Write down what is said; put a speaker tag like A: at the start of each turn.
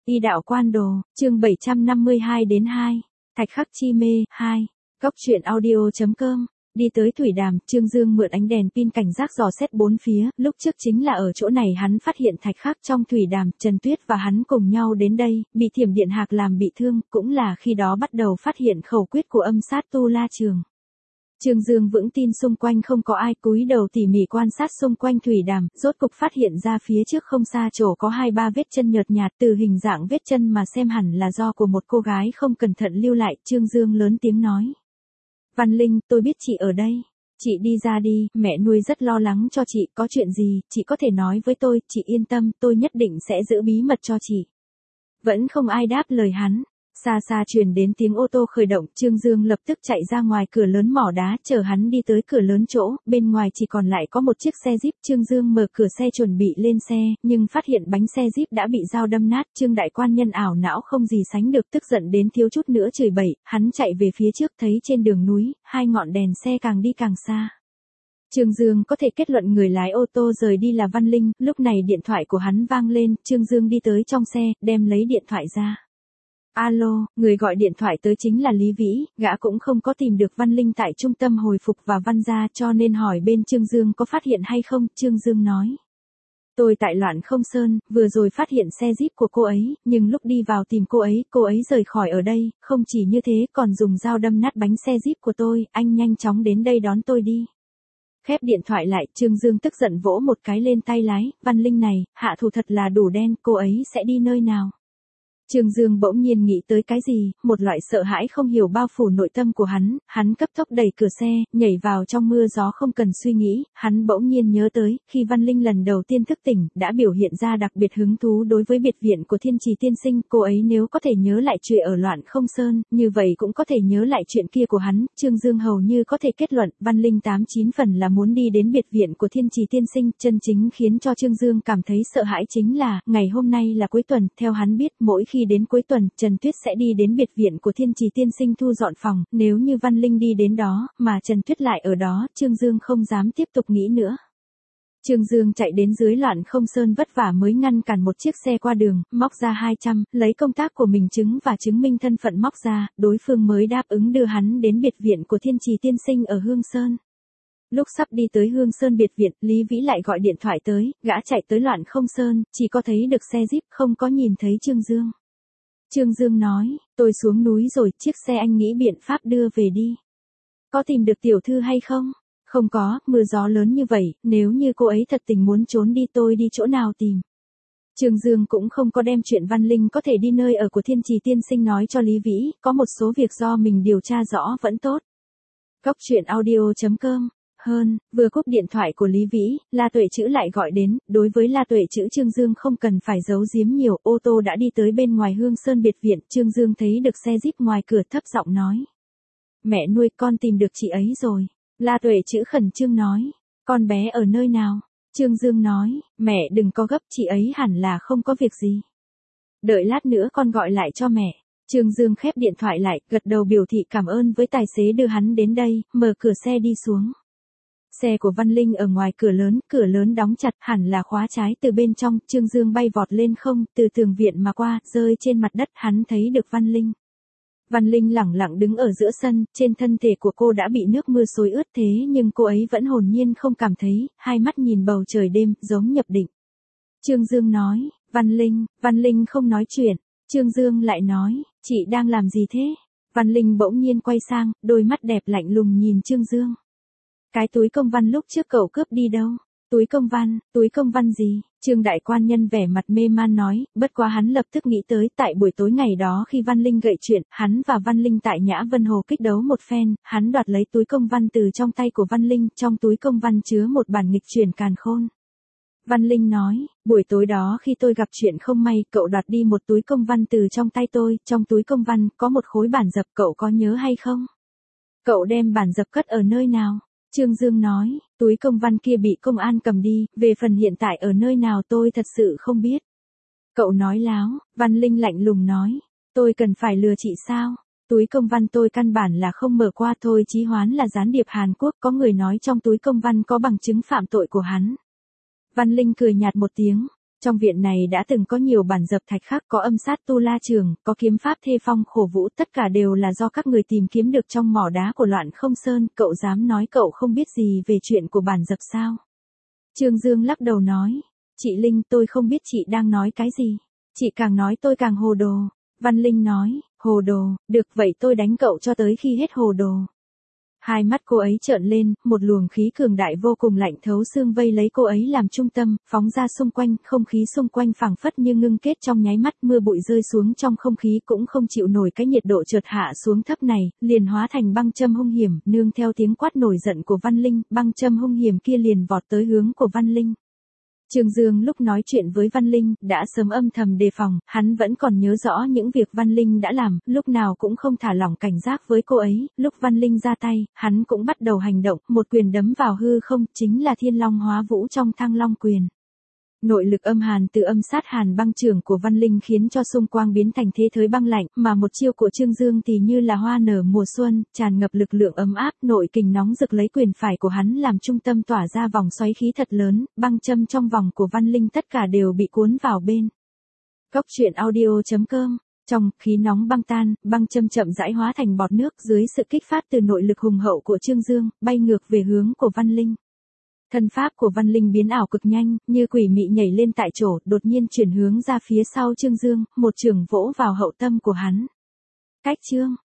A: Y đạo quan đồ, chương 752-2, Thạch khắc chi mê, 2, Góc truyện audio.com. Đi tới thủy đàm, Trương Dương mượn ánh đèn pin cảnh giác dò xét bốn phía, lúc trước chính là ở chỗ này hắn phát hiện Thạch khắc trong thủy đàm, Trần Tuyết và hắn cùng nhau đến đây, bị Thiểm Điện Hạc làm bị thương, cũng là khi đó bắt đầu phát hiện khẩu quyết của âm sát Tu La Trường. Trương Dương vững tin xung quanh không có ai, cúi đầu tỉ mỉ quan sát xung quanh thủy đàm, rốt cục phát hiện ra phía trước không xa chỗ có 2-3 vết chân nhợt nhạt, từ hình dạng vết chân mà xem hẳn là do của một cô gái không cẩn thận lưu lại. Trương Dương lớn tiếng nói: Văn Linh, tôi biết chị ở đây. Chị đi ra đi, mẹ nuôi rất lo lắng cho chị, có chuyện gì, chị có thể nói với tôi, chị yên tâm, tôi nhất định sẽ giữ bí mật cho chị. Vẫn không ai đáp lời hắn. Xa xa truyền đến tiếng ô tô khởi động, Trương Dương lập tức chạy ra ngoài cửa lớn mỏ đá, chờ hắn đi tới cửa lớn chỗ, bên ngoài chỉ còn lại có một chiếc xe Jeep. Trương Dương mở cửa xe chuẩn bị lên xe, nhưng phát hiện bánh xe Jeep đã bị dao đâm nát. Trương đại quan nhân ảo não không gì sánh được, tức giận đến thiếu chút nữa chửi bậy, hắn chạy về phía trước, thấy trên đường núi, 2 ngọn đèn xe càng đi càng xa. Trương Dương có thể kết luận người lái ô tô rời đi là Văn Linh. Lúc này điện thoại của hắn vang lên, Trương Dương đi tới trong xe, đem lấy điện thoại ra. Alo, người gọi điện thoại tới chính là Lý Vĩ, gã cũng không có tìm được Văn Linh tại trung tâm hồi phục và Văn gia, cho nên hỏi bên Trương Dương có phát hiện hay không. Trương Dương nói: Tôi tại Loạn Không Sơn, vừa rồi phát hiện xe Jeep của cô ấy, nhưng lúc đi vào tìm cô ấy rời khỏi ở đây, không chỉ như thế còn dùng dao đâm nát bánh xe Jeep của tôi, anh nhanh chóng đến đây đón tôi đi. Khép điện thoại lại, Trương Dương tức giận vỗ một cái lên tay lái: Văn Linh này, hạ thủ thật là đủ đen, cô ấy sẽ đi nơi nào? Trương Dương bỗng nhiên nghĩ tới cái gì, một loại sợ hãi không hiểu bao phủ nội tâm của hắn cấp tốc đẩy cửa xe, nhảy vào trong mưa gió không cần suy nghĩ. Hắn bỗng nhiên nhớ tới, khi Văn Linh lần đầu tiên thức tỉnh, đã biểu hiện ra đặc biệt hứng thú đối với biệt viện của Thiên Trì tiên sinh, cô ấy nếu có thể nhớ lại chuyện ở Loạn Không Sơn, như vậy cũng có thể nhớ lại chuyện kia của hắn. Trương Dương hầu như có thể kết luận, Văn Linh 8-9 phần là muốn đi đến biệt viện của Thiên Trì tiên sinh. Chân chính khiến cho Trương Dương cảm thấy sợ hãi chính là, ngày hôm nay là cuối tuần, theo hắn biết, mỗi khi đến cuối tuần, Trần Tuyết sẽ đi đến biệt viện của Thiên Trì tiên sinh thu dọn phòng, nếu như Văn Linh đi đến đó, mà Trần Tuyết lại ở đó, Trương Dương không dám tiếp tục nghĩ nữa. Trương Dương chạy đến dưới Loạn Không Sơn vất vả mới ngăn cản một chiếc xe qua đường, móc ra 200, lấy công tác của mình chứng và chứng minh thân phận móc ra, đối phương mới đáp ứng đưa hắn đến biệt viện của Thiên Trì tiên sinh ở Hương Sơn. Lúc sắp đi tới Hương Sơn biệt viện, Lý Vĩ lại gọi điện thoại tới, gã chạy tới Loạn Không Sơn, chỉ có thấy được xe Jeep, không có nhìn thấy Trương Dương. Trương Dương nói: Tôi xuống núi rồi, chiếc xe anh nghĩ biện pháp đưa về đi. Có tìm được tiểu thư hay không? Không có, mưa gió lớn như vậy, nếu như cô ấy thật tình muốn trốn đi tôi đi chỗ nào tìm? Trương Dương cũng không có đem chuyện Văn Linh có thể đi nơi ở của Thiên Trì tiên sinh nói cho Lý Vĩ, có một số việc do mình điều tra rõ vẫn tốt. Góc truyện audio.com. Vừa cúp điện thoại của Lý Vĩ, La Tuệ Trữ lại gọi đến. Đối với La Tuệ Trữ, Trương Dương không cần phải giấu giếm nhiều, ô tô đã đi tới bên ngoài Hương Sơn biệt viện. Trương Dương thấy được xe Jeep ngoài cửa, thấp giọng nói: Mẹ nuôi, con tìm được chị ấy rồi. La Tuệ Trữ khẩn trương nói: Con bé ở nơi nào? Trương Dương nói: Mẹ đừng có gấp, chị ấy hẳn là không có việc gì. Đợi lát nữa con gọi lại cho mẹ. Trương Dương khép điện thoại lại, gật đầu biểu thị cảm ơn với tài xế đưa hắn đến đây, mở cửa xe đi xuống. Xe của Văn Linh ở ngoài cửa lớn đóng chặt, hẳn là khóa trái từ bên trong. Trương Dương bay vọt lên không, từ tường viện mà qua, rơi trên mặt đất, hắn thấy được Văn Linh. Văn Linh lẳng lặng đứng ở giữa sân, trên thân thể của cô đã bị nước mưa xối ướt, thế nhưng cô ấy vẫn hồn nhiên không cảm thấy, hai mắt nhìn bầu trời đêm, giống nhập định. Trương Dương nói: Văn Linh không nói chuyện. Trương Dương lại nói: Chị đang làm gì thế? Văn Linh bỗng nhiên quay sang, đôi mắt đẹp lạnh lùng nhìn Trương Dương. Cái túi công văn lúc trước cậu cướp đi đâu? Túi công văn gì? Trương đại quan nhân vẻ mặt mê man nói, bất quá hắn lập tức nghĩ tới, tại buổi tối ngày đó khi Văn Linh gợi chuyện, hắn và Văn Linh tại Nhã Vân Hồ kích đấu một phen, hắn đoạt lấy túi công văn từ trong tay của Văn Linh, trong túi công văn chứa một bản nghịch truyền càn khôn. Văn Linh nói, buổi tối đó khi tôi gặp chuyện không may, cậu đoạt đi một túi công văn từ trong tay tôi, trong túi công văn có một khối bản dập, cậu có nhớ hay không? Cậu đem bản dập cất ở nơi nào? Trương Dương nói, túi công văn kia bị công an cầm đi, về phần hiện tại ở nơi nào tôi thật sự không biết. Cậu nói láo. Văn Linh lạnh lùng nói, tôi cần phải lừa chị sao? Túi công văn tôi căn bản là không mở qua, thôi Chí Hoán là gián điệp Hàn Quốc, có người nói trong túi công văn có bằng chứng phạm tội của hắn. Văn Linh cười nhạt một tiếng, Trong viện này đã từng có nhiều bản dập thạch khắc, có âm sát tu la trường, có kiếm pháp thê phong khổ vũ, tất cả đều là do các người tìm kiếm được trong mỏ đá của Loạn Không Sơn. Cậu dám nói cậu không biết gì về chuyện của bản dập sao? Trương Dương lắc đầu nói, chị Linh, tôi không biết chị đang nói cái gì. Chị càng nói tôi càng hồ đồ. Văn Linh nói, hồ đồ, được vậy tôi đánh cậu cho tới khi hết hồ đồ. Hai mắt cô ấy trợn lên, một luồng khí cường đại vô cùng lạnh thấu xương vây lấy cô ấy làm trung tâm, phóng ra xung quanh, không khí xung quanh phảng phất như ngưng kết trong nháy mắt, mưa bụi rơi xuống trong không khí cũng không chịu nổi cái nhiệt độ chợt hạ xuống thấp này, liền hóa thành băng châm hung hiểm, nương theo tiếng quát nổi giận của Văn Linh, băng châm hung hiểm kia liền vọt tới hướng của Văn Linh. Trương Dương lúc nói chuyện với Văn Linh, đã sớm âm thầm đề phòng, hắn vẫn còn nhớ rõ những việc Văn Linh đã làm, lúc nào cũng không thả lỏng cảnh giác với cô ấy, lúc Văn Linh ra tay, hắn cũng bắt đầu hành động, một quyền đấm vào hư không, chính là Thiên Long Hóa Vũ trong Thăng Long quyền. Nội lực âm hàn từ âm sát hàn băng trưởng của Văn Linh khiến cho xung quanh biến thành thế thới băng lạnh, mà một chiêu của Trương Dương thì như là hoa nở mùa xuân, tràn ngập lực lượng ấm áp, nội kình nóng rực lấy quyền phải của hắn làm trung tâm tỏa ra vòng xoáy khí thật lớn, băng châm trong vòng của Văn Linh tất cả đều bị cuốn vào bên. Góc truyện audio.com. Trong khí nóng băng tan, băng châm chậm rãi hóa thành bọt nước dưới sự kích phát từ nội lực hùng hậu của Trương Dương, bay ngược về hướng của Văn Linh. Thân pháp của Văn Linh biến ảo cực nhanh, như quỷ mị nhảy lên tại chỗ, đột nhiên chuyển hướng ra phía sau Trương Dương, một chưởng vỗ vào hậu tâm của hắn. Cách chương.